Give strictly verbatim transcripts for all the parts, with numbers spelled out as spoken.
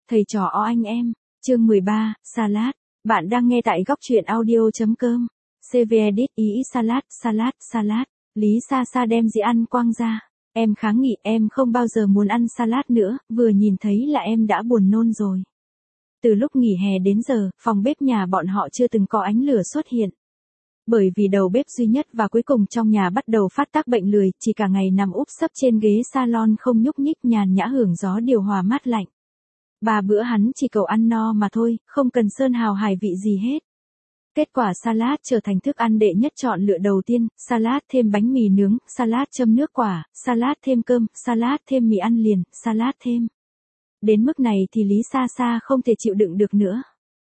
Thầy trò o anh em, chương mười ba, Salad. Bạn đang nghe tại góc truyện audio.com. xê vê Edit ý salad, salad, salad. Lý Sa Sa đem dĩa ăn quăng ra. Em kháng nghị, em không bao giờ muốn ăn salad nữa, vừa nhìn thấy là em đã buồn nôn rồi. Từ lúc nghỉ hè đến giờ, phòng bếp nhà bọn họ chưa từng có ánh lửa xuất hiện. Bởi vì đầu bếp duy nhất và cuối cùng trong nhà bắt đầu phát tác bệnh lười, chỉ cả ngày nằm úp sấp trên ghế salon không nhúc nhích nhàn nhã hưởng gió điều hòa mát lạnh. Ba bữa hắn chỉ cầu ăn no mà thôi, không cần sơn hào hải vị gì hết. Kết quả salad trở thành thức ăn đệ nhất chọn lựa đầu tiên, salad thêm bánh mì nướng, salad châm nước quả, salad thêm cơm, salad thêm mì ăn liền, salad thêm. Đến mức này thì Lý Sa Sa không thể chịu đựng được nữa.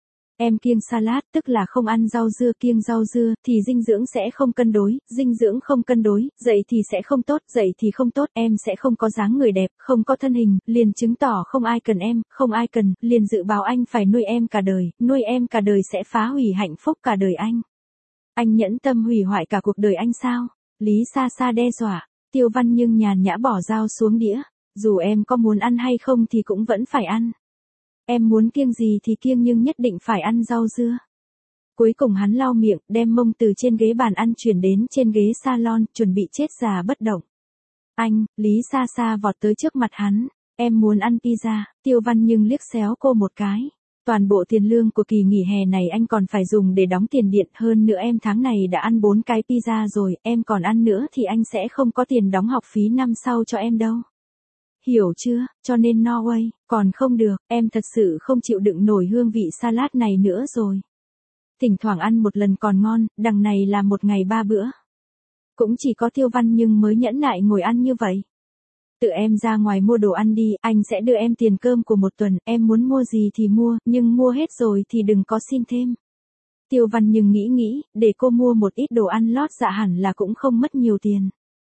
Em kiêng salad, tức là không ăn rau dưa, kiêng rau dưa, thì dinh dưỡng sẽ không cân đối, dinh dưỡng không cân đối, dậy thì sẽ không tốt, dậy thì không tốt, em sẽ không có dáng người đẹp, không có thân hình, liền chứng tỏ không ai cần em, không ai cần, liền dự báo anh phải nuôi em cả đời, nuôi em cả đời sẽ phá hủy hạnh phúc cả đời anh. Anh nhẫn tâm hủy hoại cả cuộc đời anh sao? Lý Sa Sa đe dọa, Tiêu Văn Nhưng nhàn nhã bỏ dao xuống đĩa, dù em có muốn ăn hay không thì cũng vẫn phải ăn. Em muốn kiêng gì thì kiêng nhưng nhất định phải ăn rau dưa. Cuối cùng hắn lau miệng, đem mông từ trên ghế bàn ăn chuyển đến trên ghế salon, chuẩn bị chết già bất động. Anh, Lý Sa Sa vọt tới trước mặt hắn, em muốn ăn pizza. Tiêu Văn Nhưng liếc xéo cô một cái. Toàn bộ tiền lương của kỳ nghỉ hè này anh còn phải dùng để đóng tiền điện, hơn nữa em tháng này đã ăn bốn cái pizza rồi, em còn ăn nữa thì anh sẽ không có tiền đóng học phí năm sau cho em đâu. Hiểu chưa, cho nên no way, còn không được, em thật sự không chịu đựng nổi hương vị salad này nữa rồi. Thỉnh thoảng ăn một lần còn ngon, đằng này là một ngày ba bữa. Cũng chỉ có Tiêu Văn Nhưng mới nhẫn nại ngồi ăn như vậy. Tự em ra ngoài mua đồ ăn đi, anh sẽ đưa em tiền cơm của một tuần, em muốn mua gì thì mua, nhưng mua hết rồi thì đừng có xin thêm. Tiêu Văn Nhưng nghĩ nghĩ, để cô mua một ít đồ ăn lót dạ hẳn là cũng không mất nhiều tiền.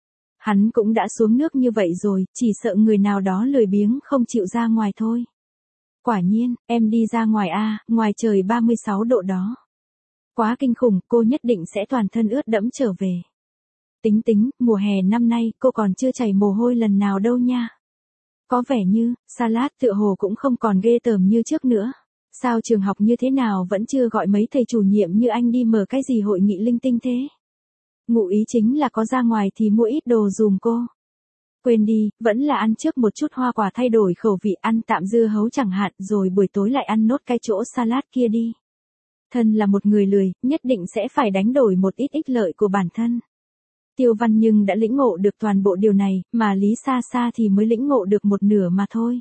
Hắn cũng đã xuống nước như vậy rồi, chỉ sợ người nào đó lười biếng không chịu ra ngoài thôi. Quả nhiên, em đi ra ngoài a, ngoài trời ba mươi sáu độ đó. Quá kinh khủng, cô nhất định sẽ toàn thân ướt đẫm trở về. Tính tính, mùa hè năm nay cô còn chưa chảy mồ hôi lần nào đâu nha. Có vẻ như, salad tựa hồ cũng không còn ghê tởm như trước nữa. Sao trường học như thế nào vẫn chưa gọi mấy thầy chủ nhiệm như anh đi mở cái gì hội nghị linh tinh thế? Ngụ ý chính là có ra ngoài thì mua ít đồ dùm cô. Quên đi, vẫn là ăn trước một chút hoa quả thay đổi khẩu vị, ăn tạm dưa hấu chẳng hạn, rồi buổi tối lại ăn nốt cái chỗ salad kia đi. Thân là một người lười, nhất định sẽ phải đánh đổi một ít ích lợi của bản thân. Tiêu Văn Nhưng đã lĩnh ngộ được toàn bộ điều này, mà Lý Sa Sa thì mới lĩnh ngộ được một nửa mà thôi.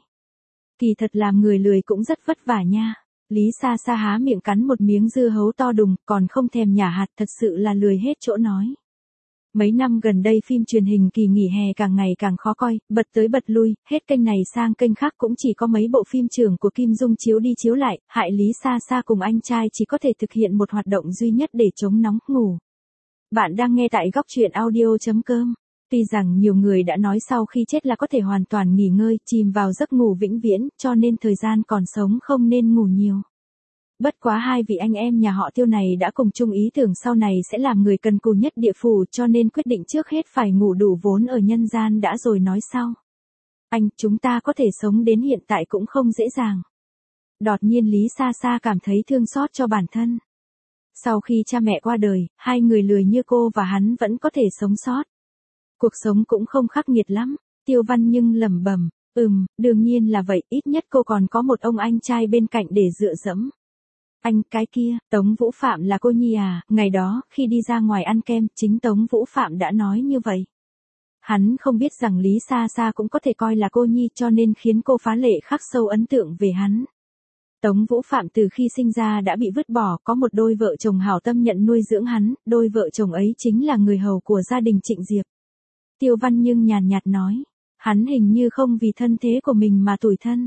Kỳ thật làm người lười cũng rất vất vả nha. Lý Sa Sa há miệng cắn một miếng dưa hấu to đùng, còn không thèm nhả hạt, thật sự là lười hết chỗ nói. Mấy năm gần đây phim truyền hình kỳ nghỉ hè càng ngày càng khó coi, bật tới bật lui, hết kênh này sang kênh khác cũng chỉ có mấy bộ phim trưởng của Kim Dung chiếu đi chiếu lại, hại Lý Sa Sa cùng anh trai chỉ có thể thực hiện một hoạt động duy nhất để chống nóng, ngủ. Bạn đang nghe tại góc truyện audio.com. Tuy rằng nhiều người đã nói sau khi chết là có thể hoàn toàn nghỉ ngơi, chìm vào giấc ngủ vĩnh viễn, cho nên thời gian còn sống không nên ngủ nhiều. Bất quá hai vị anh em nhà họ Tiêu này đã cùng chung ý tưởng sau này sẽ làm người cần cù nhất địa phủ, cho nên quyết định trước hết phải ngủ đủ vốn ở nhân gian đã rồi nói sau. Anh, chúng ta có thể sống đến hiện tại cũng không dễ dàng. Đột nhiên Lý Sa Sa cảm thấy thương xót cho bản thân. Sau khi cha mẹ qua đời, hai người lười như cô và hắn vẫn có thể sống sót. Cuộc sống cũng không khắc nghiệt lắm. Tiêu Văn Nhưng lẩm bẩm, ừm, đương nhiên là vậy, ít nhất cô còn có một ông anh trai bên cạnh để dựa dẫm. Anh, cái kia, Tống Vũ Phạm là cô nhi à? Ngày đó, khi đi ra ngoài ăn kem, chính Tống Vũ Phạm đã nói như vậy. Hắn không biết rằng Lý Sa Sa cũng có thể coi là cô nhi, cho nên khiến cô phá lệ khắc sâu ấn tượng về hắn. Tống Vũ Phạm từ khi sinh ra đã bị vứt bỏ, có một đôi vợ chồng hảo tâm nhận nuôi dưỡng hắn, đôi vợ chồng ấy chính là người hầu của gia đình Trịnh Diệp. Tiêu Văn Nhưng nhàn nhạt nói, hắn hình như không vì thân thế của mình mà tủi thân.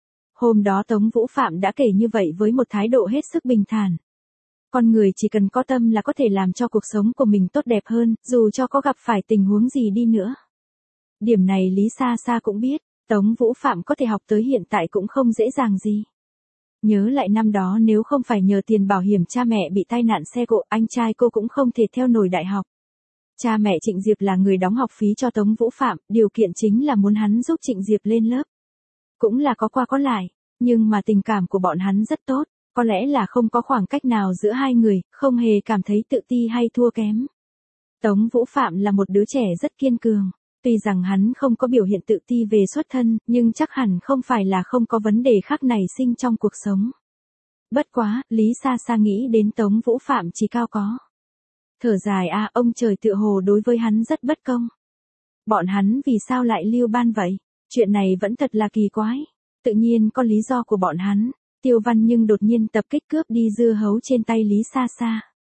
Hôm đó Tống Vũ Phạm đã kể như vậy với một thái độ hết sức bình thản. Con người chỉ cần có tâm là có thể làm cho cuộc sống của mình tốt đẹp hơn, dù cho có gặp phải tình huống gì đi nữa. Điểm này Lý Sa Sa cũng biết, Tống Vũ Phạm có thể học tới hiện tại cũng không dễ dàng gì. Nhớ lại năm đó nếu không phải nhờ tiền bảo hiểm cha mẹ bị tai nạn xe cộ, anh trai cô cũng không thể theo nổi đại học. Cha mẹ Trịnh Diệp là người đóng học phí cho Tống Vũ Phạm, điều kiện chính là muốn hắn giúp Trịnh Diệp lên lớp. Cũng là có qua có lại. Nhưng mà tình cảm của bọn hắn rất tốt, có lẽ là không có khoảng cách nào giữa hai người, không hề cảm thấy tự ti hay thua kém. Tống Vũ Phạm là một đứa trẻ rất kiên cường, tuy rằng hắn không có biểu hiện tự ti về xuất thân, nhưng chắc hẳn không phải là không có vấn đề khác nảy sinh trong cuộc sống. Bất quá, Lý Sa Sa nghĩ đến Tống Vũ Phạm chỉ cao có. Thở dài a, ông trời tựa hồ đối với hắn rất bất công. Bọn hắn vì sao lại lưu ban vậy? Chuyện này vẫn thật là kỳ quái. Tự nhiên có lý do của bọn hắn. Tiêu Văn nhưng đột nhiên tập kích cướp đi dưa hấu trên tay Lý Sa Sa.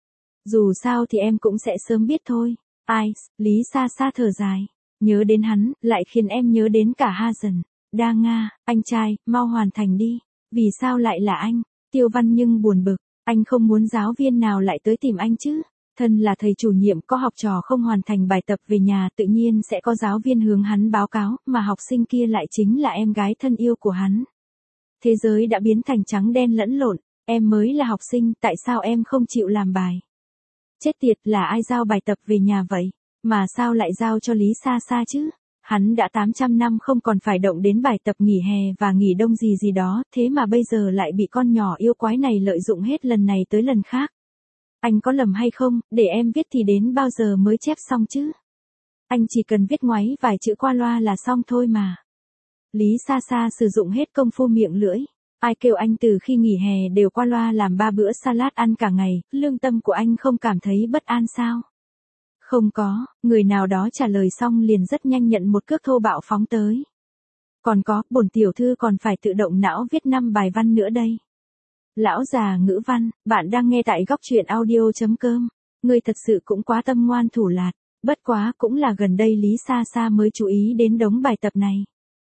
Dù sao thì em cũng sẽ sớm biết thôi. Ai, Lý Sa Sa thở dài. Nhớ đến hắn, lại khiến em nhớ đến cả Ha Dần. Đa Nga, anh trai, mau hoàn thành đi. Vì sao lại là anh? Tiêu Văn nhưng buồn bực. Anh không muốn giáo viên nào lại tới tìm anh chứ? Thân là thầy chủ nhiệm, có học trò không hoàn thành bài tập về nhà tự nhiên sẽ có giáo viên hướng hắn báo cáo, mà học sinh kia lại chính là em gái thân yêu của hắn. Thế giới đã biến thành trắng đen lẫn lộn, em mới là học sinh, tại sao em không chịu làm bài? Chết tiệt, là ai giao bài tập về nhà vậy? Mà sao lại giao cho Lý Sa Sa chứ? Hắn đã tám trăm năm không còn phải động đến bài tập nghỉ hè và nghỉ đông gì gì đó, thế mà bây giờ lại bị con nhỏ yêu quái này lợi dụng hết lần này tới lần khác. Anh có lầm hay không, để em viết thì đến bao giờ mới chép xong chứ? Anh chỉ cần viết ngoáy vài chữ qua loa là xong thôi mà. Lý Sa Sa sử dụng hết công phu miệng lưỡi. Ai kêu anh từ khi nghỉ hè đều qua loa làm ba bữa salad ăn cả ngày, lương tâm của anh không cảm thấy bất an sao? Không có, người nào đó trả lời xong liền rất nhanh nhận một cước thô bạo phóng tới. Còn có, bổn tiểu thư còn phải tự động não viết năm bài văn nữa đây. Lão già ngữ văn, bạn đang nghe tại góc truyện audio chấm com. Ngươi thật sự cũng quá tâm ngoan thủ lạt, bất quá cũng là gần đây Lý Sa Sa mới chú ý đến đống bài tập này.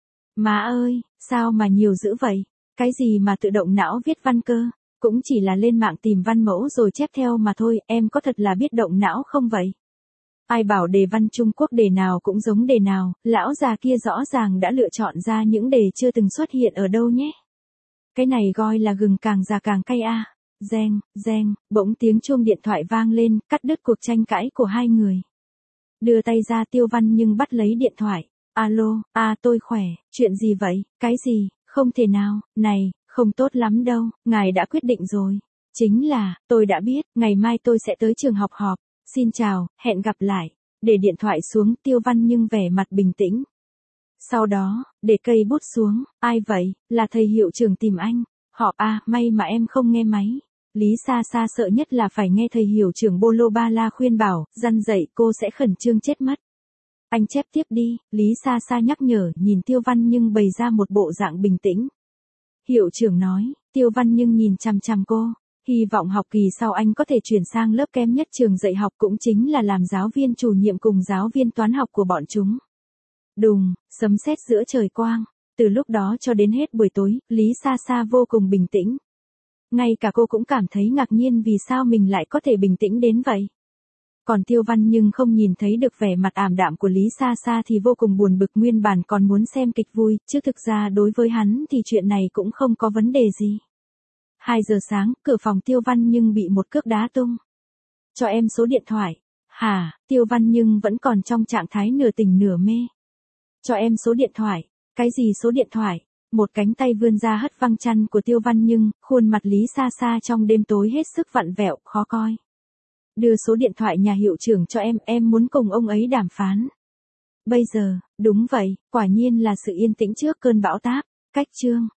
Má ơi, sao mà nhiều dữ vậy? Cái gì mà tự động não viết văn cơ? Cũng chỉ là lên mạng tìm văn mẫu rồi chép theo mà thôi, em có thật là biết động não không vậy? Ai bảo đề văn Trung Quốc đề nào cũng giống đề nào, lão già kia rõ ràng đã lựa chọn ra những đề chưa từng xuất hiện ở đâu nhé. Cái này gọi là gừng càng già càng cay a. À. Reng, reng, bỗng tiếng chuông điện thoại vang lên, cắt đứt cuộc tranh cãi của hai người. Đưa tay ra Tiêu Văn nhưng bắt lấy điện thoại. Alo, à tôi khỏe, chuyện gì vậy, cái gì, không thể nào, này, không tốt lắm đâu, ngài đã quyết định rồi. Chính là, tôi đã biết, ngày mai tôi sẽ tới trường học họp. Xin chào, hẹn gặp lại. Để điện thoại xuống, Tiêu Văn nhưng vẻ mặt bình tĩnh. Sau đó, để cây bút xuống, ai vậy, là thầy hiệu trưởng tìm anh. Họp à, may mà em không nghe máy. Lý Sa Sa sợ nhất là phải nghe thầy hiệu trưởng Bolo Ba La khuyên bảo, răn dạy cô sẽ khẩn trương chết mất. Anh chép tiếp đi, Lý Sa Sa nhắc nhở, nhìn Tiêu Văn nhưng bày ra một bộ dạng bình tĩnh. Hiệu trưởng nói, Tiêu Văn nhưng nhìn chằm chằm cô. Hy vọng học kỳ sau anh có thể chuyển sang lớp kém nhất trường dạy học, cũng chính là làm giáo viên chủ nhiệm cùng giáo viên toán học của bọn chúng. Đùng, sấm sét giữa trời quang. Từ lúc đó cho đến hết buổi tối, Lý Sa Sa vô cùng bình tĩnh. Ngay cả cô cũng cảm thấy ngạc nhiên vì sao mình lại có thể bình tĩnh đến vậy. Còn Tiêu Văn nhưng không nhìn thấy được vẻ mặt ảm đạm của Lý Sa Sa thì vô cùng buồn bực, nguyên bản còn muốn xem kịch vui, chứ thực ra đối với hắn thì chuyện này cũng không có vấn đề gì. hai giờ sáng, cửa phòng Tiêu Văn nhưng bị một cước đá tung. Cho em số điện thoại. Hả, Tiêu Văn nhưng vẫn còn trong trạng thái nửa tỉnh nửa mê. Cho em số điện thoại. Cái gì số điện thoại? Một cánh tay vươn ra hất văng chăn của Tiêu Văn nhưng, khuôn mặt Lý Sa Sa trong đêm tối hết sức vặn vẹo, khó coi. Đưa số điện thoại nhà hiệu trưởng cho em, em muốn cùng ông ấy đàm phán. Bây giờ, đúng vậy, quả nhiên là sự yên tĩnh trước cơn bão táp. Cách chương.